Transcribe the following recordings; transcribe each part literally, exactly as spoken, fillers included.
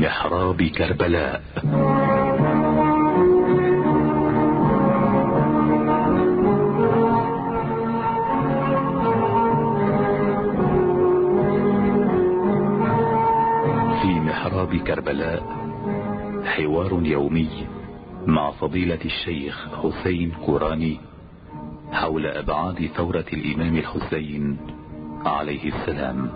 محراب كربلاء. في محراب كربلاء حوار يومي مع فضيلة الشيخ حسين كوراني حول أبعاد ثورة الإمام الحسين عليه السلام.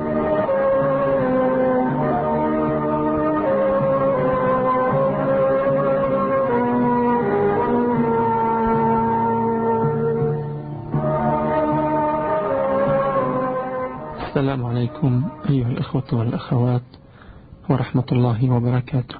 السلام عليكم أيها الإخوة والأخوات ورحمة الله وبركاته.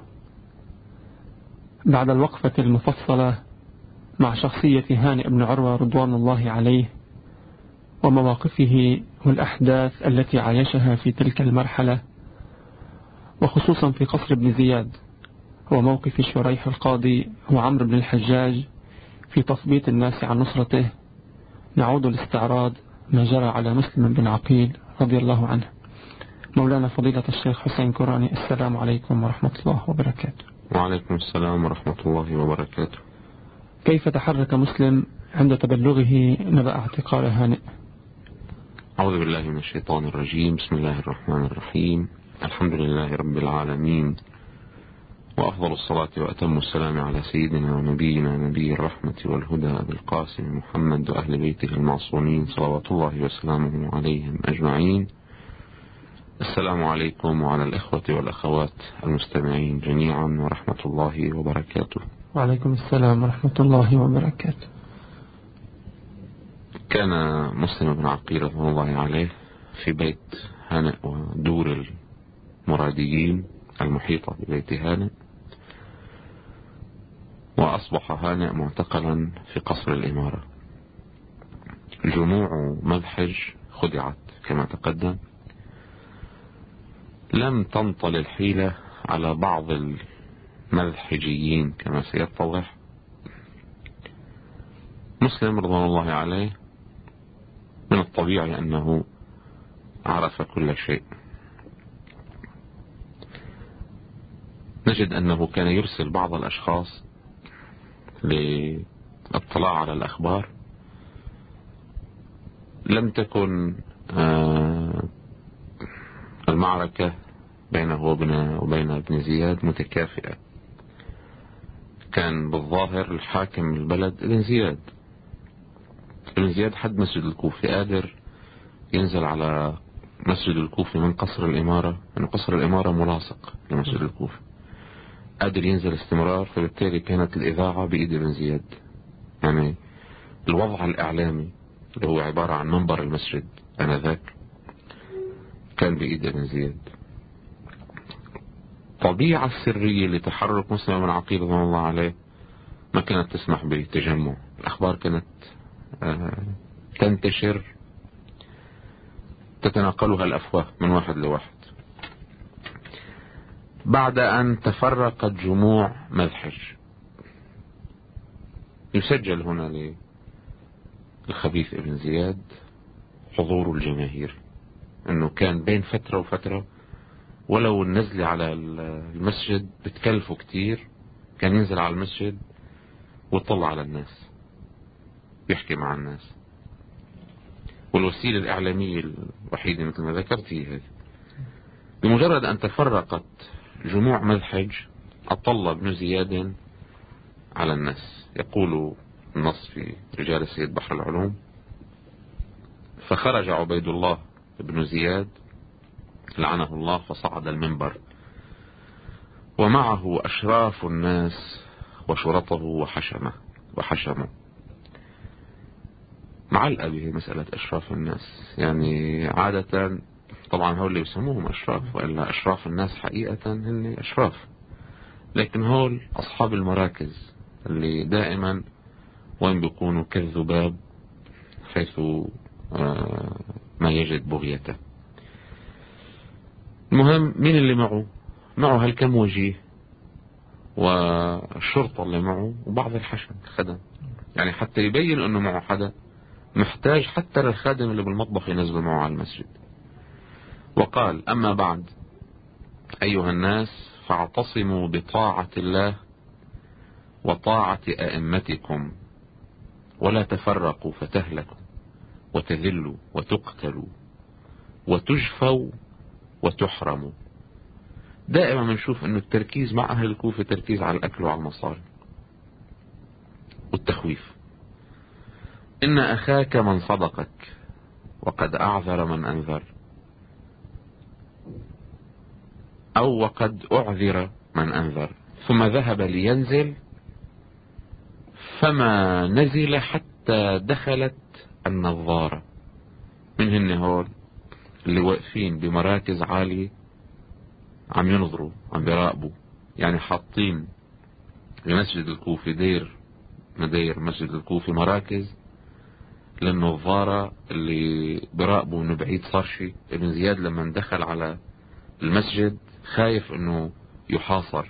بعد الوقفة المفصلة مع شخصية هانئ بن عروة رضوان الله عليه ومواقفه والأحداث التي عايشها في تلك المرحلة، وخصوصا في قصر ابن زياد وموقف شريح القاضي وعمرو بن الحجاج في تثبيط الناس عن نصرته، نعود لاستعراض ما جرى على مسلم بن عقيل رضي الله عنه. مولانا فضيلة الشيخ حسين كوراني، السلام عليكم ورحمة الله وبركاته. وعليكم السلام ورحمة الله وبركاته. كيف تحرك مسلم عند تبلغه نبأ اعتقال هانئ؟ أعوذ بالله من الشيطان الرجيم. بسم الله الرحمن الرحيم. الحمد لله رب العالمين، وأفضل الصلاة وأتم السلام على سيدنا ونبينا نبي الرحمة والهدى أبي القاسم محمد وأهل بيته المعصومين صلوات الله وسلامه عليهم أجمعين. السلام عليكم وعلى الإخوة والأخوات المستمعين جميعا ورحمة الله وبركاته. وعليكم السلام ورحمة الله وبركاته. كان مسلم بن عقيل رضي الله عليه في بيت هانئ ودور المراديين المحيطة ببيت هانئ، وأصبح هانئ معتقلا في قصر الإمارة. جموع مذحج خدعت كما تقدم، لم تنطل الحيلة على بعض المذحجيين كما سيتضح. مسلم رضوان الله عليه من الطبيعي أنه عرف كل شيء. نجد أنه كان يرسل بعض الأشخاص للاطلاع على الأخبار. لم تكن المعركة بينه وبين ابن زياد متكافئة. كان بالظاهر الحاكم البلد ابن زياد. ابن زياد حد مسجد الكوفي، قادر ينزل على مسجد الكوفي من قصر الإمارة، لأن قصر الإمارة ملاصق لمسجد الكوفي، قادر ينزل استمرار. فبالتالي كانت الإذاعة بإيد ابن زياد، يعني الوضع الإعلامي اللي هو عبارة عن منبر المسجد آنذاك كان بإيد ابن زياد. الطبيعة السرية لتحرك مسلم بن عقيل رضي الله عليه ما كانت تسمح بتجمع. الأخبار كانت تنتشر تتناقلها الأفواه من واحد لواحد. بعد أن تفرقت جموع مذحج، يسجل هنا للخبيث ابن زياد حضور الجماهير، أنه كان بين فترة وفترة ولو النزل على المسجد بتكلفه كتير، كان ينزل على المسجد ويطلع على الناس يحكي مع الناس. والوسيلة الإعلامية الوحيدة مثل ما ذكرت هي هذه. بمجرد أن تفرقت جموع مذحج أطل ابن زياد على الناس. يقول النص في رجال السيد بحر العلوم: فخرج عبيد الله بن زياد لعنه الله فصعد المنبر ومعه أشراف الناس وشرطه وحشمه وحشمه. معلقة به مسألة أشراف الناس، يعني عادة طبعا هول اللي يسموهم أشراف، وإلا أشراف الناس حقيقة هن أشراف، لكن هول أصحاب المراكز اللي دائما وين بيكونوا كالذباب حيث ما يجد بغيته. المهم مين اللي معه؟ معه هالكم وجيه والشرطة اللي معه وبعض الحشم خدم، يعني حتى يبين أنه معه حدا محتاج حتى الخادم اللي بالمطبخ ينزل معه على المسجد. وقال: أما بعد أيها الناس فاعتصموا بطاعة الله وطاعة أئمتكم ولا تفرقوا فتهلكوا وتذلوا وتقتلوا وتجفوا وتحرموا. دائما بنشوف انه التركيز مع اهل الكوفة تركيز على الاكل وعلى المصاري والتخويف. ان اخاك من صدقك وقد اعذر من انذر، او وقد اعذر من انذر، ثم ذهب لينزل فما نزل حتى دخلت النظارة. من هن هول اللي واقفين بمراكز عالية عم ينظروا عم بيراقبوا، يعني حاطين بمسجد الكوفي دير مدير مسجد الكوفي مراكز للنظارة اللي بيراقبوا انه بعيد صار شيء. ابن زياد لما دخل على المسجد خايف انه يحاصر،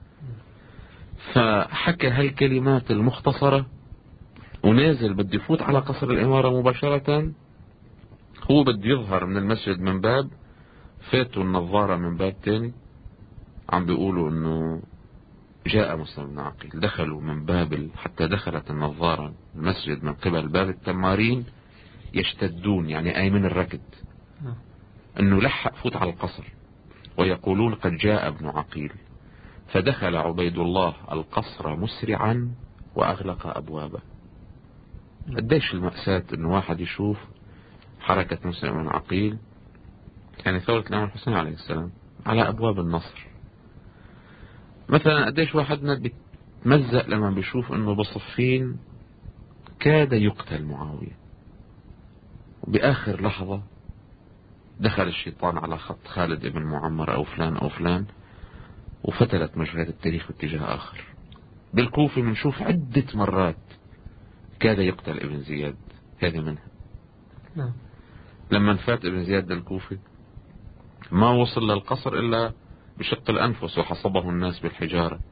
فحكى هالكلمات المختصرة ونازل بده يفوت على قصر الإمارة مباشرة. هو بده يظهر من المسجد من باب، فاتوا النظارة من باب تاني، عم بيقولوا انه جاء مسلم بن عقيل. دخلوا من باب حتى دخلت النظارة المسجد من قبل باب التمارين يشتدون، يعني اي من الركض انه لحق فوت على القصر، ويقولون قد جاء ابن عقيل. فدخل عبيد الله القصر مسرعا واغلق ابوابه. قديش المأساة انه واحد يشوف حركة مسلم بن عقيل، يعني ثورة الإمام الحسين عليه السلام، على أبواب النصر. مثلا قديش واحدنا بيتمزق لما بيشوف انه بصفين كاد يقتل معاوية، وبآخر لحظة دخل الشيطان على خط خالد ابن معمر أو فلان أو فلان وفتلت مجريات التاريخ باتجاه آخر. بالكوفة بنشوف عدة مرات كاد يقتل ابن زياد، هذه منها. نعم. لما فات ابن زياد للكوفة ما وصل للقصر إلا بشق الأنفس وحصبه الناس بالحجارة،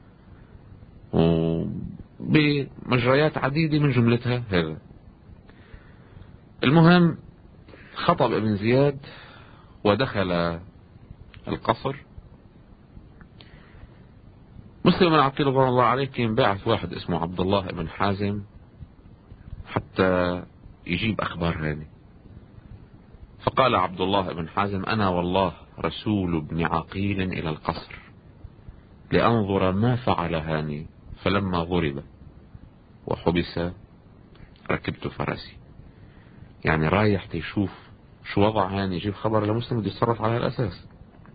وبمجريات عديدة من جملتها هذا. المهم خطب ابن زياد ودخل القصر. مسلم بن عقيل رضي الله عليه كان باعث واحد اسمه عبد الله بن حازم حتى يجيب أخبار هاني. فقال عبد الله بن حازم أنا والله رسول ابن عقيل إلى القصر لأنظر ما فعل هاني، فلما ضرب وحبس ركبت فرسي. يعني رايح تشوف شو وضع هاني، يجيب خبر لمسلم بده يتصرف على الأساس.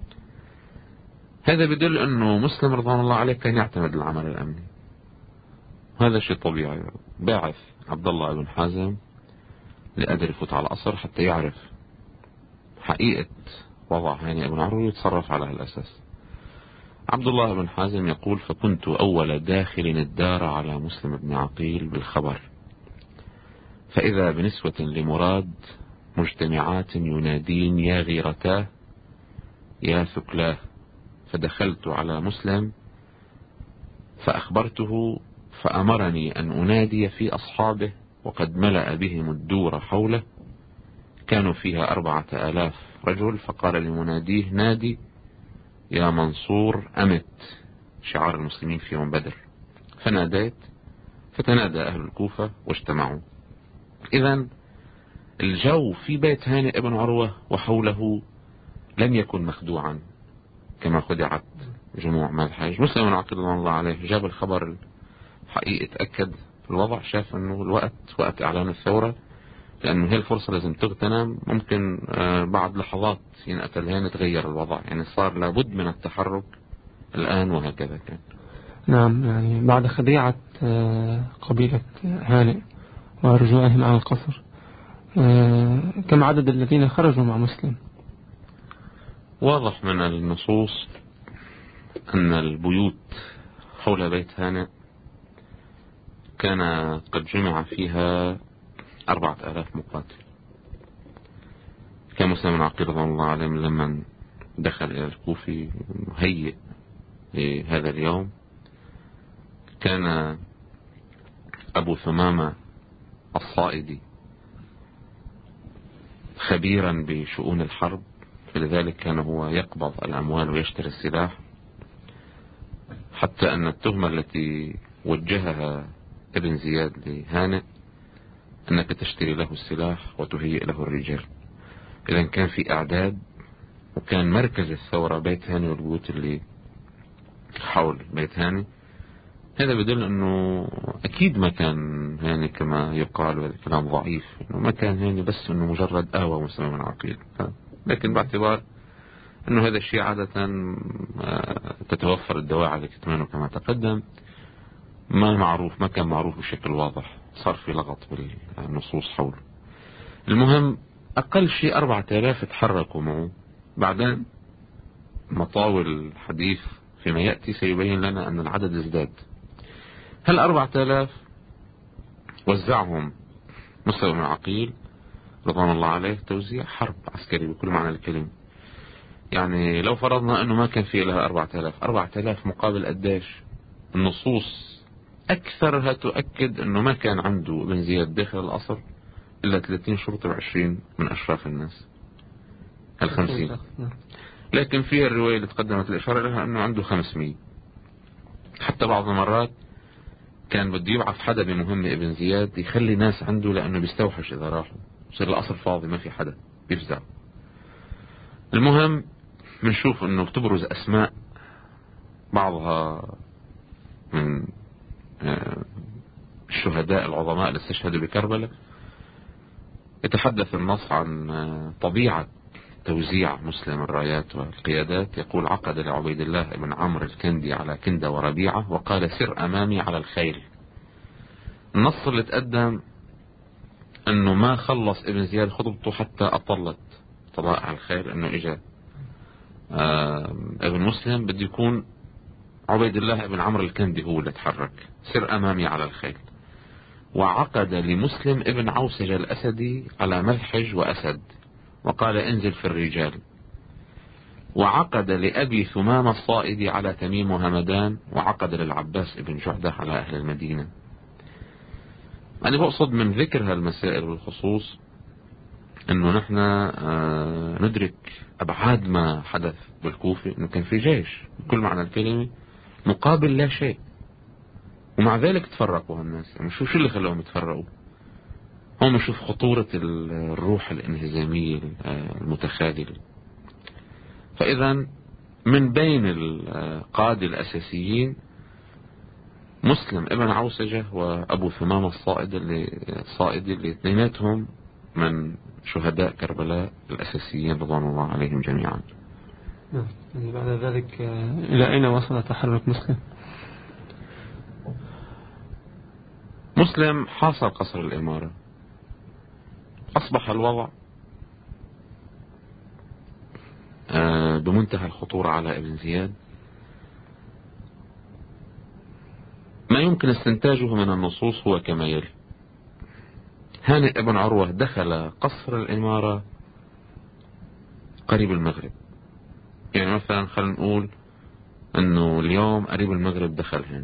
هذا بدل أنه مسلم رضوان الله عليه كان يعتمد العمل الأمني، هذا شيء طبيعي. باعث عبد الله بن حازم لأدر يفوت على القصر حتى يعرف حقيقة وضع هاني ابن عروة ويتصرف على هالأساس. عبد الله بن حازم يقول فكنت أول داخل الدار على مسلم بن عقيل بالخبر، فإذا بنسوة لمراد مجتمعات ينادين يا غيرتاه يا ثكلاه. فدخلت على مسلم فأخبرته فأمرني أن أنادي في أصحابه، وقد ملأ بهم الدور حوله، كانوا فيها أربعة آلاف رجل. فقال لمناديه نادي يا منصور أمت، شعار المسلمين في يوم بدر. فناديت فتنادى أهل الكوفة واجتمعوا. إذن الجو في بيت هاني ابن عروة وحوله لم يكن مخدوعا كما خدعت جموع ما الحاج. مسلم بن عقيل رضي الله عليه جاب الخبر حقيقة، تأكد الوضع، شاف انه الوقت وقت اعلان الثورة، لانه هي الفرصة لازم تغتنم. ممكن بعد لحظات ينقتل هاني تغير الوضع، يعني صار لابد من التحرك الآن، وهكذا كان. نعم، يعني بعد خديعة قبيلة هانئ ورجوعهم عن القصر، كم عدد الذين خرجوا مع مسلم؟ واضح من النصوص أن البيوت حول بيت هانئ كان قد جمع فيها أربعة آلاف مقاتل. كان مسلم بن عقيل رضي الله عليه لما دخل إلى الكوفي مهيئ لهذا اليوم. كان أبو ثمامة الصائدي خبيرا بشؤون الحرب، فلذلك كان هو يقبض الأموال ويشتري السلاح. حتى أن التهمة التي وجهها ابن زياد لهانئ أنك تشتري له السلاح وتهيئ له الرجال. إذا كان في إعداد، وكان مركز الثورة بيت هاني والبيوت اللي حول بيت هاني. هذا بدل أنه أكيد ما كان هاني كما يقال، وهذا كلام ضعيف، أنه ما كان هاني بس أنه مجرد آوى مسلم من عقيل. لكن باعتبار أنه هذا الشيء عادة تتوفر الدواعي لكتمانه كما تقدم، ما معروف، ما كان معروف بشكل واضح، صار في لغط بالنصوص حوله. المهم أقل شيء أربعة آلاف تحركوا معه. بعدين مطاول الحديث فيما يأتي سيبين لنا أن العدد ازداد. هل أربعة آلاف وزعهم مسلم بن عقيل رضوان الله عليه توزيع حرب عسكري بكل معنى الكلمة. يعني لو فرضنا أنه ما كان فيه لها أربعة آلاف، أربعة آلاف مقابل قديش؟ النصوص أكثرها تؤكد أنه ما كان عنده ابن زياد داخل الأصل إلا ثلاثين شرطة وعشرين من أشراف الناس، الخمسين. لكن فيها الرواية اللي تقدمت الإشارة لها أنه عنده خمسمية. حتى بعض المرات كان بده يبعث حدا بمهمة ابن زياد يخلي ناس عنده، لأنه بيستوحش إذا راحوا، يصير الأصل فاضي ما في حدا، بيفزع. المهم بنشوف أنه تبرز أسماء بعضها من الشهداء العظماء اللي استشهدوا بكربلاء. يتحدث النص عن طبيعة توزيع مسلم الرايات والقيادات. يقول: عقد لعبيد الله بن عمرو الكندي على كندة وربيعة وقال: سر أمامي على الخيل. النص اللي تقدم أنه ما خلص ابن زياد خطبته حتى أطلت طبائع الخيل، أنه إجا ابن مسلم بده يكون عبيد الله بن عمرو الكندي هو اللي تحرك. سر أمامي على الخيل. وعقد لمسلم ابن عوسج الأسدي على ملحج وأسد وقال: انزل في الرجال. وعقد لأبي ثمام الصائدي على تميم وهمدان. وعقد للعباس ابن جعدة على أهل المدينة. أنا بقصد من ذكر هالمسائل بالخصوص أنه نحن ندرك أبعاد ما حدث بالكوفة، أنه كان في جيش بكل معنى الكلمة مقابل لا شيء، ومع ذلك تفرقوا هالناس. يعني شو شو اللي خلوهم يتفرقوا؟ هم نشوف خطورة الروح الانهزامية المتخاذلة. فإذا من بين القادة الأساسيين مسلم ابن عوسجة وأبو ثمام الصائد اللي صائدي اللي اثنيناتهم من شهداء كربلاء الأساسيين رضوان الله عليهم جميعا. يعني بعد ذلك إلى أين وصل تحرك مسلم؟ مسلم حاصر قصر الإمارة. أصبح الوضع بمنتهى الخطورة على ابن زياد. ما يمكن استنتاجه من النصوص هو كما يلي: هانئ بن عروة دخل قصر الإمارة قريب المغرب. يعني مثلا خلينا نقول أنه اليوم قريب المغرب دخل هانئ.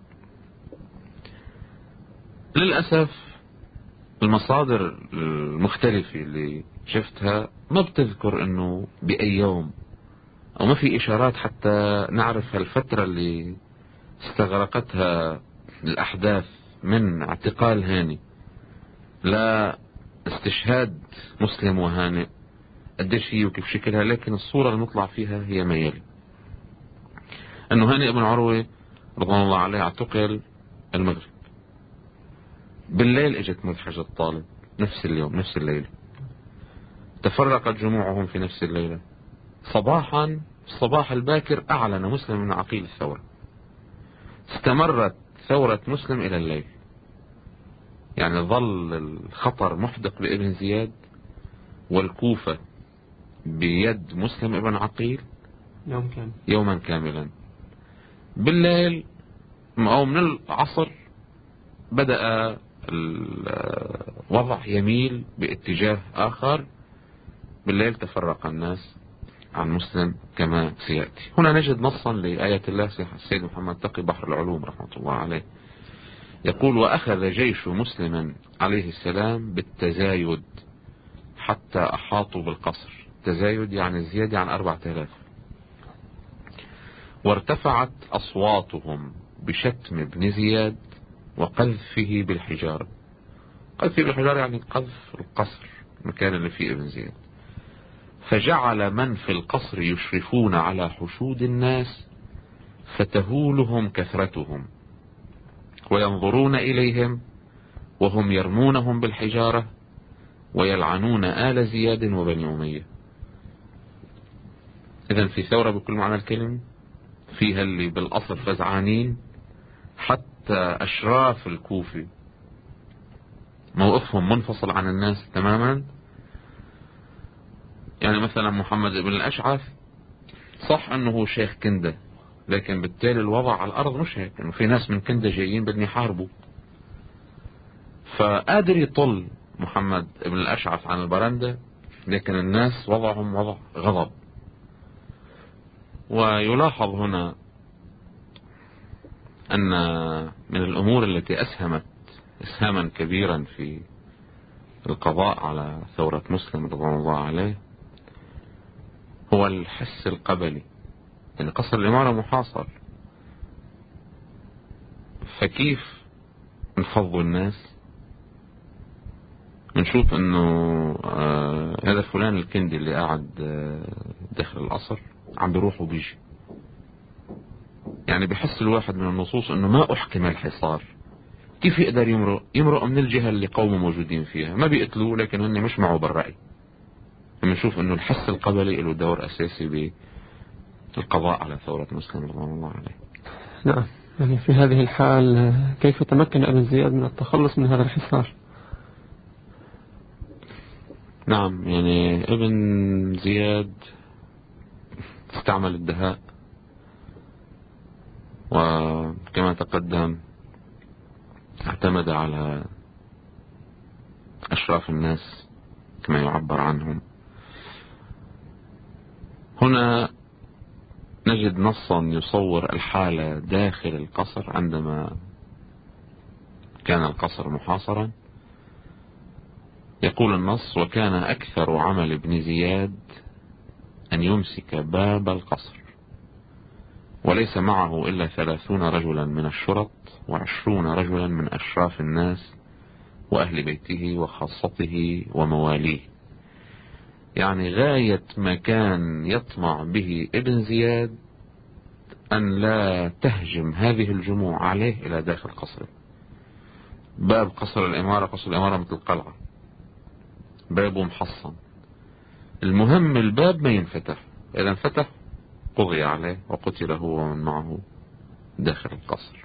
للأسف المصادر المختلفة اللي شفتها ما بتذكر أنه بأي يوم، أو ما في إشارات حتى نعرف هالفترة اللي استغرقتها الأحداث من اعتقال هانئ لا استشهاد مسلم وهانئ قديش هي وكيف شكلها. لكن الصورة المطلع فيها هي ما يلي: أنه هانئ بن عروة رضوان الله عليه اعتقل المغرب. بالليل اجت ملحجة الطالب نفس اليوم نفس الليلة. تفرقت جموعهم في نفس الليلة. صباحا الصباح الباكر أعلن مسلم بن عقيل الثورة. استمرت ثورة مسلم إلى الليل. يعني ظل الخطر محدق بابن زياد والكوفة بيد مسلم ابن عقيل يوم كامل يوما كاملا. بالليل أو من العصر بدأ الوضع يميل باتجاه آخر. بالليل تفرق الناس عن مسلم كما سيأتي. هنا نجد نصا لآية الله السيد محمد تقي بحر العلوم رحمة الله عليه يقول: وأخذ جيش مسلم عليه السلام بالتزايد حتى أحاطوا بالقصر. تزايد يعني زيادة عن أربعة آلاف. وارتفعت أصواتهم بشتم ابن زياد وقذفه بالحجارة. قذفه بالحجارة يعني قذف القصر، المكان اللي فيه ابن زياد. فجعل من في القصر يشرفون على حشود الناس فتهولهم كثرتهم وينظرون إليهم وهم يرمونهم بالحجارة ويلعنون آل زياد وبني أمية. إذن في ثورة بكل معنى الكلمة، فيها اللي بالأصل فزعانين، حتى أشراف الكوفة موقفهم منفصل عن الناس تماما. يعني مثلا محمد بن الأشعث صح أنه هو شيخ كندة، لكن بالتالي الوضع على الأرض مش هيك، إنه في ناس من كندة جايين بدهم يحاربوا، فقادر يطل محمد بن الأشعث عن البرندة، لكن الناس وضعهم وضع غضب. ويلاحظ هنا أن من الأمور التي أسهمت إسهاما كبيرا في القضاء على ثورة مسلم رضوان الله عليه هو الحس القبلي. يعني قصر الإمارة محاصر، فكيف نفضوا الناس؟ بنشوف انه آه هذا فلان الكندي اللي قاعد آه داخل القصر عم بيروح وبيجي، يعني بحس الواحد من النصوص انه ما احكم الحصار، كيف يقدر يمرق يمرق من الجهة اللي قومه موجودين فيها، ما بيقتلوه لكن هن مش معه بالرأي. بنشوف انه الحس القبلي له دور اساسي بالقضاء على ثورة مسلم رضوان الله عليه. نعم، يعني في هذه الحال كيف تمكن ابن زياد من التخلص من هذا الحصار؟ نعم، يعني ابن زياد استعمل الدهاء، وكما تقدم اعتمد على أشراف الناس كما يعبر عنهم. هنا نجد نصا يصور الحالة داخل القصر عندما كان القصر محاصرا. يقول النص: وكان أكثر عمل ابن زياد أن يمسك باب القصر، وليس معه إلا ثلاثون رجلا من الشرط وعشرون رجلا من أشراف الناس وأهل بيته وخاصته ومواليه. يعني غاية ما كان يطمع به ابن زياد أن لا تهجم هذه الجموع عليه إلى داخل قصره. باب قصر الإمارة، قصر الإمارة مثل قلعة، بابه محصن، المهم الباب ما ينفتح، إذا انفتح قضي عليه وقتل هو ومن معه داخل القصر.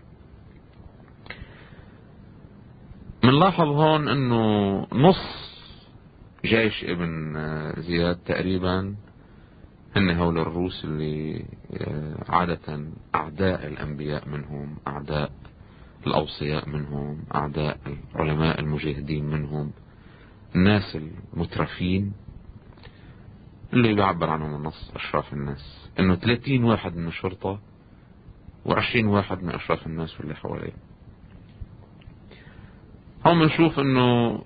منلاحظ هون أنه نص جيش ابن زياد تقريبا هن هول الروس اللي عادة أعداء الأنبياء منهم، أعداء الأوصياء منهم، أعداء العلماء المجاهدين منهم، الناس المترفين اللي بيعبر عنهم النص أشراف الناس، انه ثلاثين واحد من الشرطة وعشرين واحد من أشراف الناس واللي حواليه. هم نشوف انه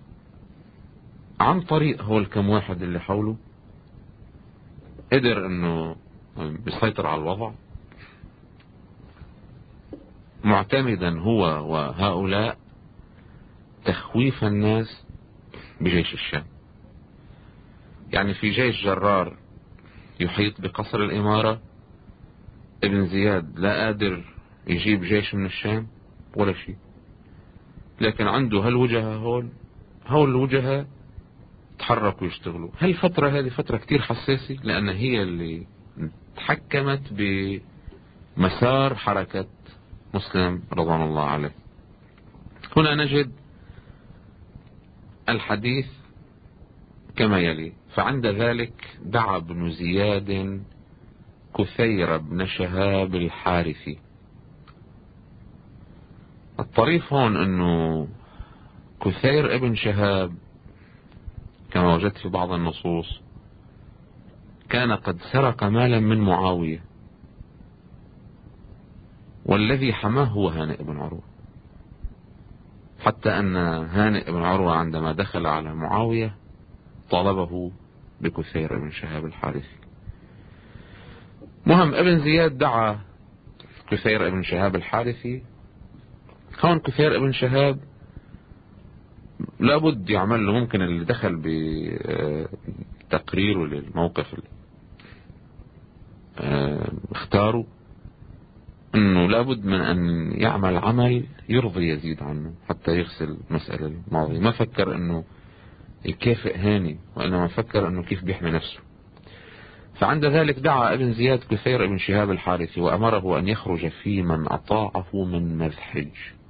عن طريق هول الكم واحد اللي حوله قدر انه بيسيطر على الوضع، معتمدا هو وهؤلاء تخويف الناس بجيش الشام. يعني في جيش جرار يحيط بقصر الإمارة، ابن زياد لا قادر يجيب جيش من الشام ولا شيء، لكن عنده هالوجهة هول هول الوجهة تحركوا يشتغلوا. هالفترة هذه فترة كتير حساسة، لأن هي اللي تحكمت بمسار حركة مسلم رضوان الله عليه. هنا نجد الحديث كما يلي: فعند ذلك دعا ابن زياد كثير بن شهاب الحارثي. الطريف هون انه كثير ابن شهاب كما وجدت في بعض النصوص كان قد سرق مالا من معاوية، والذي حماه هو هانئ بن عروة، حتى أن هانئ بن عروة عندما دخل على معاوية طالبه بكثير بن شهاب الحارثي. مهم ابن زياد دعا كثير ابن شهاب الحارثي. هون كثير ابن شهاب لابد يعمل له، ممكن اللي دخل بتقريره للموقف اللي اختاره، انه لابد من ان يعمل عمل يرضي يزيد عنه حتى يغسل المسألة الماضية. ما فكر انه يكافئ هاني، وانما فكر انه كيف بيحمي نفسه. فعند ذلك دعا ابن زياد كثير ابن شهاب الحارثي وامره ان يخرج في من اطاعه من مذحج،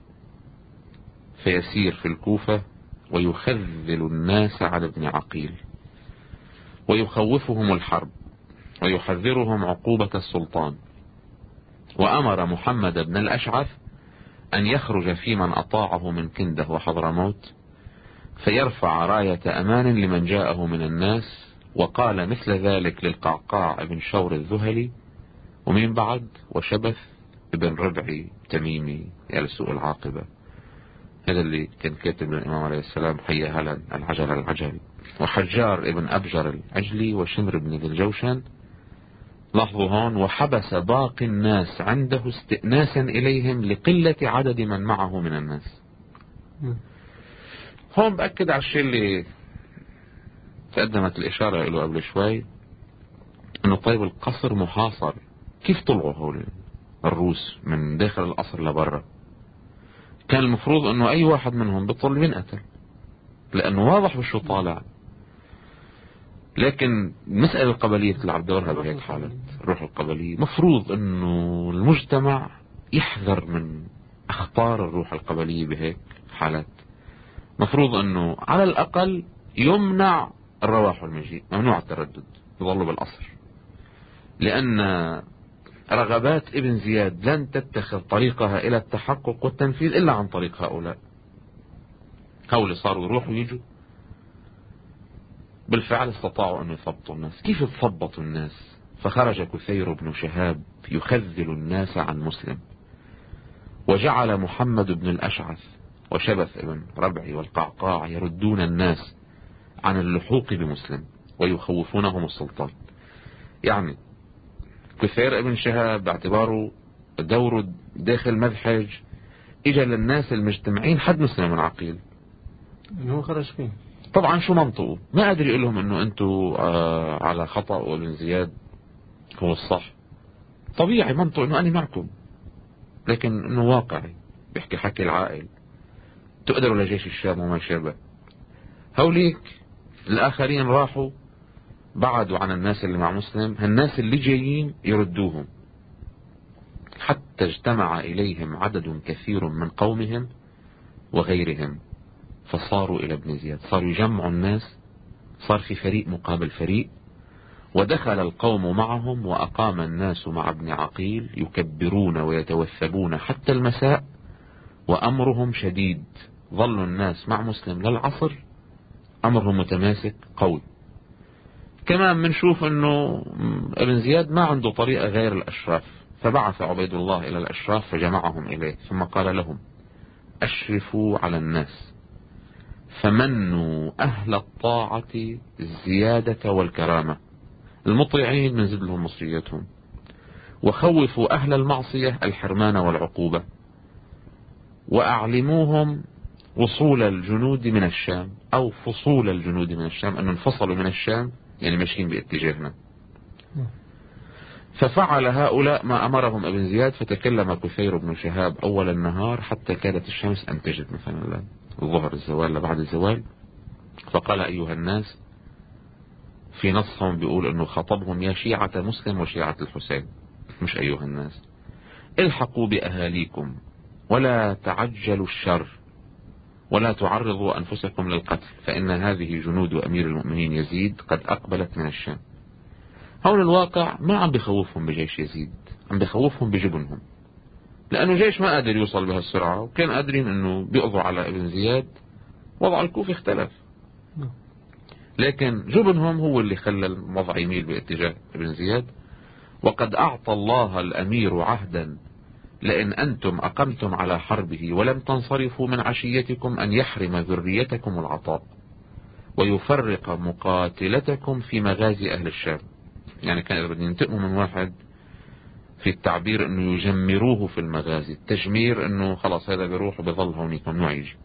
فيسير في الكوفة ويخذل الناس على ابن عقيل ويخوفهم الحرب ويحذرهم عقوبة السلطان. وأمر محمد بن الأشعث أن يخرج في من أطاعه من كنده وحضرموت فيرفع راية أمان لمن جاءه من الناس. وقال مثل ذلك للقعقاع بن شور الذهلي، ومن بعد وشبث ابن ربعي تميمي يا سوء العاقبة. هذا اللي كان كاتب الإمام عليه السلام حي هلا العجل العجل. وحجار ابن أبجر العجلي وشمر بن ذي الجوشن. لاحظوا هون وحبس باقي الناس عنده استئناسا إليهم لقلة عدد من معه من الناس. هون بأكد على الشيء اللي تقدمت الإشارة له قبل شوي، انه طيب القصر محاصر، كيف طلعوا هول الروس من داخل القصر لبرا؟ كان المفروض انه اي واحد منهم بيطل ينقتل، لانه واضح بشو طالع. لكن المسألة القبلية بتلعب دورها بهيك حالة، الروح القبلية. مفروض انه المجتمع يحذر من اخطار الروح القبلية بهيك حالات. مفروض انه على الاقل يمنع الرواح والمجيء، ممنوع التردد، يظلوا بالقصر. لان رغبات ابن زياد لن تتخذ طريقها الى التحقق والتنفيذ الا عن طريق هؤلاء. هؤلاء صاروا يروحوا ويجوا، بالفعل استطاعوا ان يثبطوا الناس. كيف تثبطوا الناس؟ فخرج كثير بن شهاب يخذل الناس عن مسلم، وجعل محمد بن الاشعث وشبث ابن ربعي والقعقاع يردون الناس عن اللحوق بمسلم ويخوفونهم السلطان. يعني كثير ابن شهاب باعتباره دوره داخل مذحج اجى للناس المجتمعين حد مسلم العقيل انه خرج فيه. طبعا شو منطقه؟ ما قادر يقول لهم انه انتوا آه على خطأ وابن زياد هو الصح. طبيعي منطقه انه انا معكم، لكن انه واقعي بيحكي حكي العائل. تقدروا لجيش الشام وما شابه. هوليك الاخرين راحوا بعدوا عن الناس اللي مع مسلم، هالناس اللي جايين يردوهم، حتى اجتمع إليهم عدد كثير من قومهم وغيرهم فصاروا إلى ابن زياد. صاروا يجمعوا الناس، صار في فريق مقابل فريق، ودخل القوم معهم وأقام الناس مع ابن عقيل يكبرون ويتوثبون حتى المساء، وأمرهم شديد. ظلوا الناس مع مسلم للعصر، أمرهم متماسك قوي. كمان منشوف انه ابن زياد ما عنده طريقة غير الاشراف، فبعث عبيد الله الى الاشراف فجمعهم اليه، ثم قال لهم اشرفوا على الناس، فمنوا اهل الطاعة الزيادة والكرامة، المطيعين من زد لهم مصرياتهم، وخوفوا اهل المعصية الحرمان والعقوبة، واعلموهم وصول الجنود من الشام او فصول الجنود من الشام، انه انفصلوا من الشام يعني ماشيين باتجاهنا. ففعل هؤلاء ما أمرهم ابن زياد، فتكلم كثير بن شهاب أول النهار حتى كادت الشمس أن تجد مثلا الظهر الزوال لبعد الزوال. فقال أيها الناس، في نصهم بيقول أنه خطبهم يا شيعة مسلم وشيعة الحسين، مش أيها الناس، الحقوا بأهاليكم ولا تعجلوا الشر ولا تعرضوا أنفسكم للقتل، فإن هذه جنود أمير المؤمنين يزيد قد أقبلت من الشام. هون الواقع ما عم بخوفهم بجيش يزيد، عم بخوفهم بجبنهم، لأنه جيش ما قادر يوصل بهالسرعة، وكان قادرين أنه بيقضوا على ابن زياد، وضع الكوفة اختلف. لكن جبنهم هو اللي خلى الوضع يميل باتجاه ابن زياد. وقد أعطى الله الأمير عهدا لئن أنتم أقمتم على حربه ولم تنصرفوا من عشيتكم أن يحرم ذريتكم العطاء ويفرق مقاتلتكم في مغازي أهل الشام. يعني كان إذا بدهم ينتقموا من واحد في التعبير أنه يجمروه في المغازي. التجمير أنه خلاص هذا بيروح وبيظل هونيك ممنوع يجي.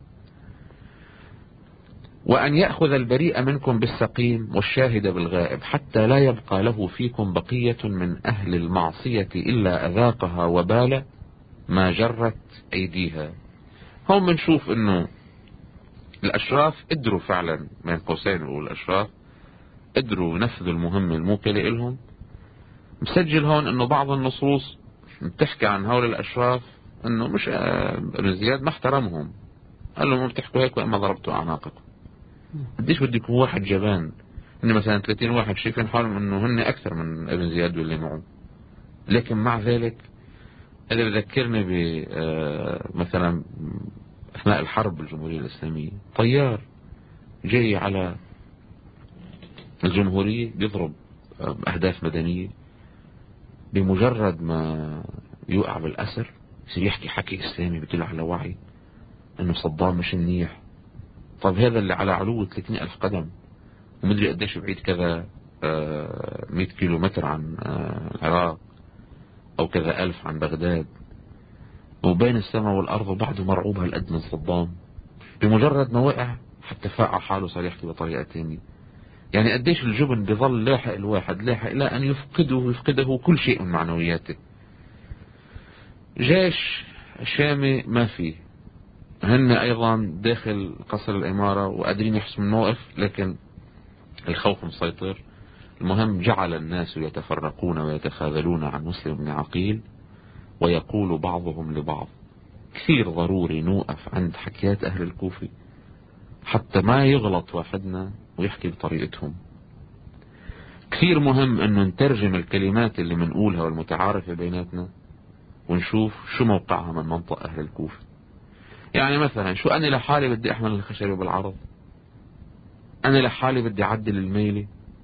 وأن يأخذ البريء منكم بالسقيم والشاهد بالغائب حتى لا يبقى له فيكم بقية من أهل المعصية إلا أذاقها وبال ما جرت أيديها. هم بنشوف أنه الأشراف قدروا فعلا، من قوسين نقول الأشراف قدروا ينفذوا المهمة الموكلة إلهم. مسجل هون أنه بعض النصوص بتحكي عن هؤلاء الأشراف أنه مش ابن زياد ما احترمهم، قال لهم بتحكوا هيك وإما ضربتوا أعناقكم. قديش بدي يكون واحد جبان إن مثلا ثلاثين واحد شايفين حالهم أنه هن أكثر من ابن زياد واللي معه، لكن مع ذلك هذا بذكرني ب مثلا أثناء الحرب الجمهورية الإسلامية طيار جاي على الجمهورية بيضرب أهداف مدنية، بمجرد ما يوقع بالأسر يصير يحكي حكي إسلامي بدل على وعي أنه صدام مش منيح. طب هذا اللي على علو ثلاثين ألف قدم ومدري قديش بعيد كذا مئة كيلو متر عن العراق أو كذا ألف عن بغداد، وبين السماء والأرض وبعده مرعوب هالقد من صدام، بمجرد ما وقع حتى فاق حاله صار يحكي بطريقة تانية. يعني قديش الجبن بظل لاحق الواحد لاحق إلى أن يفقده يفقده كل شيء من معنوياته. جيش شامي ما فيه، هن أيضا داخل قصر الإمارة وقادرين يحسموا الموقف، لكن الخوف مسيطر. المهم جعل الناس يتفرقون ويتخاذلون عن مسلم بن عقيل، ويقول بعضهم لبعض كثير ضروري نوقف عند حكيات أهل الكوفة حتى ما يغلط واحدنا ويحكي بطريقتهم. كثير مهم أنه نترجم الكلمات اللي منقولها والمتعارفة بيناتنا ونشوف شو موقعها من منطق أهل الكوفة. يعني مثلا شو أنا لحالي بدي أحمل الخشبة بالعرض، أنا لحالي بدي أعدل الميلة،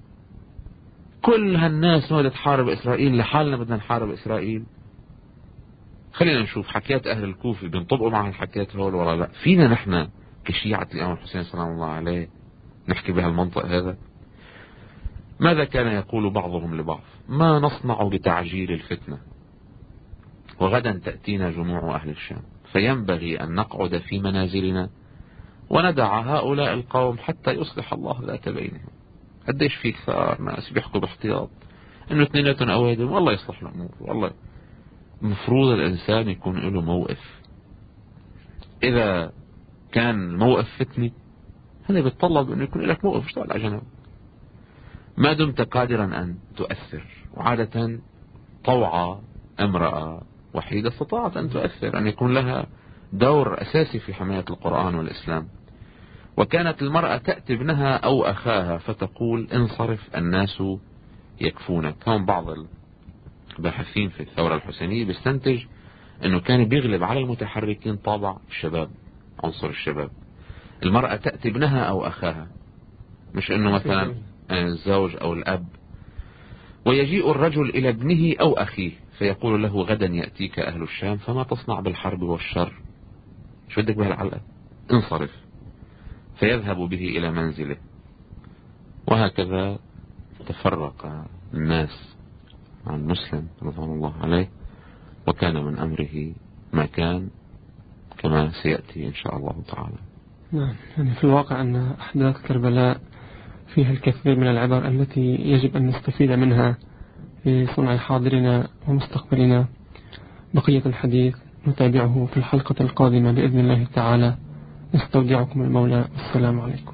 كل هالناس نودة تحارب إسرائيل، لحالنا بدنا نحارب إسرائيل. خلينا نشوف حكيات أهل الكوفة بينطبقوا مع الحكيات هول ولا لا. فينا نحن كشيعة الإمام الحسين سلام الله عليه نحكي بهالمنطق هذا؟ ماذا كان يقول بعضهم لبعض؟ ما نصنع بتعجيل الفتنة، وغدا تأتينا جموع أهل الشام، فينبغي أن نقعد في منازلنا وندع هؤلاء القوم حتى يصلح الله ذات بينهم. قديش في كثار ناس بيحكوا باحتياط انه اثنيناتهم اوادم والله يصلح الامور. والله المفروض الانسان يكون له موقف. اذا كان الموقف فتني هذا بيتطلب انه يكون لك موقف، اشتغل على جنب ما دمت قادرا ان تؤثر. وعادة طوعة امرأة وحيدة استطاعت ان تؤثر، ان يكون لها دور اساسي في حماية القرآن والاسلام. وكانت المرأة تأتي ابنها أو أخاها فتقول انصرف الناس يكفونك. هم بعض الباحثين في الثورة الحسينية بيستنتج أنه كان بيغلب على المتحركين طابع الشباب، عنصر الشباب. المرأة تأتي ابنها أو أخاها، مش أنه مثلا الزوج أو الأب. ويجيء الرجل إلى ابنه أو أخيه فيقول له غدا يأتيك أهل الشام فما تصنع بالحرب والشر، شو بدك بهالعلقة، انصرف. فيذهب به إلى منزله. وهكذا تفرق الناس عن مسلم رضوان الله عليه، وكان من أمره ما كان كما سيأتي إن شاء الله تعالى. نعم، يعني في الواقع أن أحداث كربلاء فيها الكثير من العبر التي يجب أن نستفيد منها لصنع حاضرنا ومستقبلنا. بقية الحديث نتابعه في الحلقة القادمة بإذن الله تعالى. نستودعكم المولى، والسلام عليكم.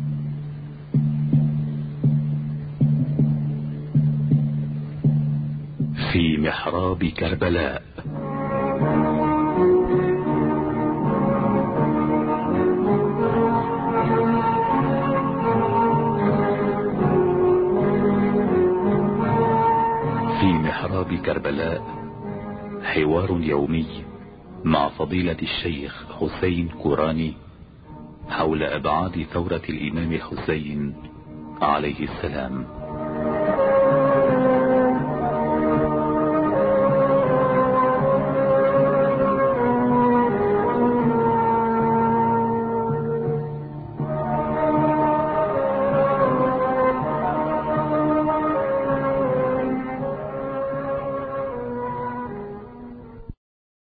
في محراب كربلاء. في محراب كربلاء حوار يومي مع فضيلة الشيخ حسين كوراني حول أبعاد ثورة الإمام الحسين عليه السلام.